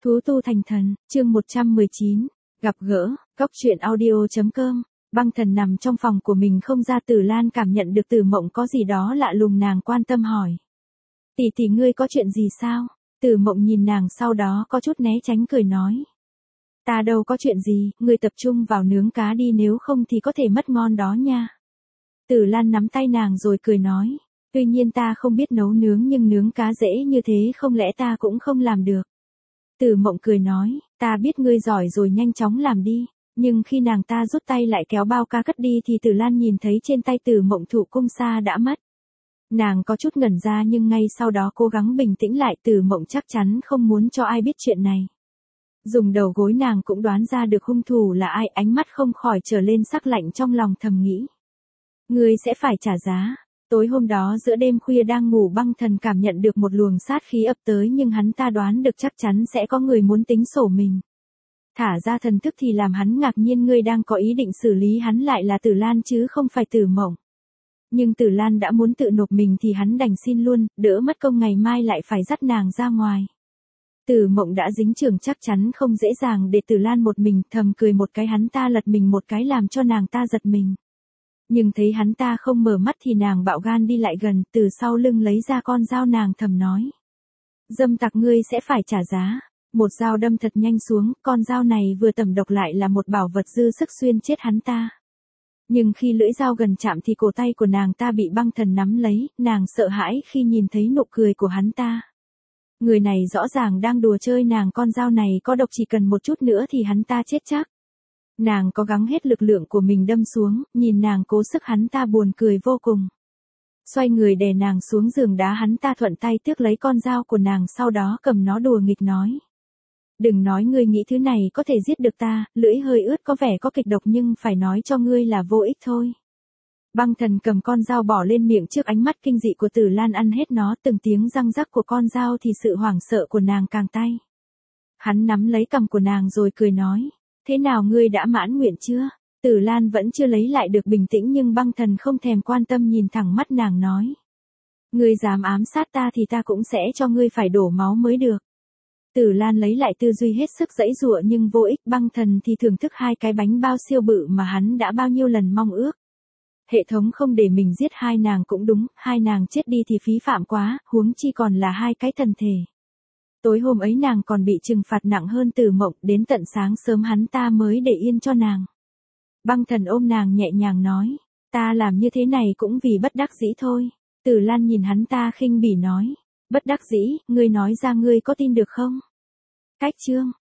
Thú tu thành thần, chương 119, gặp gỡ, góc truyện audio.com. Băng Thần nằm trong phòng của mình không ra. Tử Lan cảm nhận được Tử Mộng có gì đó lạ lùng, nàng quan tâm hỏi. Tỷ tỷ ngươi có chuyện gì sao? Tử Mộng nhìn nàng sau đó có chút né tránh cười nói. Ta đâu có chuyện gì, ngươi tập trung vào nướng cá đi, nếu không thì có thể mất ngon đó nha. Tử Lan nắm tay nàng rồi cười nói. Tuy nhiên ta không biết nấu nướng, nhưng nướng cá dễ như thế không lẽ ta cũng không làm được. Tử Mộng cười nói, ta biết ngươi giỏi rồi, nhanh chóng làm đi. Nhưng khi nàng ta rút tay lại kéo bao cá cất đi thì Tử Lan nhìn thấy trên tay Tử Mộng thụ cung sa đã mất. Nàng có chút ngẩn ra nhưng ngay sau đó cố gắng bình tĩnh lại. Tử Mộng chắc chắn không muốn cho ai biết chuyện này. Dùng đầu gối nàng cũng đoán ra được hung thủ là ai, ánh mắt không khỏi trở lên sắc lạnh, trong lòng thầm nghĩ. Ngươi sẽ phải trả giá. Tối hôm đó giữa đêm khuya đang ngủ, Băng Thần cảm nhận được một luồng sát khí ập tới, nhưng hắn ta đoán được chắc chắn sẽ có người muốn tính sổ mình. Thả ra thần thức thì làm hắn ngạc nhiên, ngươi đang có ý định xử lý hắn lại là Tử Lan chứ không phải Tử Mộng. Nhưng Tử Lan đã muốn tự nộp mình thì hắn đành xin luôn, đỡ mất công ngày mai lại phải dắt nàng ra ngoài. Tử Mộng đã dính chưởng, chắc chắn không dễ dàng để Tử Lan một mình, thầm cười một cái, hắn ta lật mình một cái làm cho nàng ta giật mình. Nhưng thấy hắn ta không mở mắt thì nàng bạo gan đi lại gần, từ sau lưng lấy ra con dao, nàng thầm nói. Dâm tặc, ngươi sẽ phải trả giá. Một dao đâm thật nhanh xuống, con dao này vừa tẩm độc lại là một bảo vật dư sức xuyên chết hắn ta. Nhưng khi lưỡi dao gần chạm thì cổ tay của nàng ta bị Băng Thần nắm lấy, nàng sợ hãi khi nhìn thấy nụ cười của hắn ta. Người này rõ ràng đang đùa chơi nàng, con dao này có độc, chỉ cần một chút nữa thì hắn ta chết chắc. Nàng cố gắng hết lực lượng của mình đâm xuống, nhìn nàng cố sức, hắn ta buồn cười vô cùng. Xoay người đè nàng xuống giường đá, hắn ta thuận tay tước lấy con dao của nàng, sau đó cầm nó đùa nghịch nói. Đừng nói ngươi nghĩ thứ này có thể giết được ta, lưỡi hơi ướt có vẻ có kịch độc nhưng phải nói cho ngươi là vô ích thôi. Băng Thần cầm con dao bỏ lên miệng, trước ánh mắt kinh dị của Tử Lan ăn hết nó, từng tiếng răng rắc của con dao thì sự hoảng sợ của nàng càng tay. Hắn nắm lấy cằm của nàng rồi cười nói. Thế nào, ngươi đã mãn nguyện chưa? Tử Lan vẫn chưa lấy lại được bình tĩnh, nhưng Băng Thần không thèm quan tâm, nhìn thẳng mắt nàng nói. Ngươi dám ám sát ta thì ta cũng sẽ cho ngươi phải đổ máu mới được. Tử Lan lấy lại tư duy, hết sức giãy giụa nhưng vô ích. Băng Thần thì thưởng thức hai cái bánh bao siêu bự mà hắn đã bao nhiêu lần mong ước. Hệ thống không để mình giết hai nàng cũng đúng, hai nàng chết đi thì phí phạm quá, huống chi còn là hai cái thần thể. Tối hôm ấy nàng còn bị trừng phạt nặng hơn Tử Mộng, đến tận sáng sớm hắn ta mới để yên cho nàng. Băng Thần ôm nàng nhẹ nhàng nói, ta làm như thế này cũng vì bất đắc dĩ thôi. Tử Lan nhìn hắn ta khinh bỉ nói, bất đắc dĩ, ngươi nói ra ngươi có tin được không? Cách chương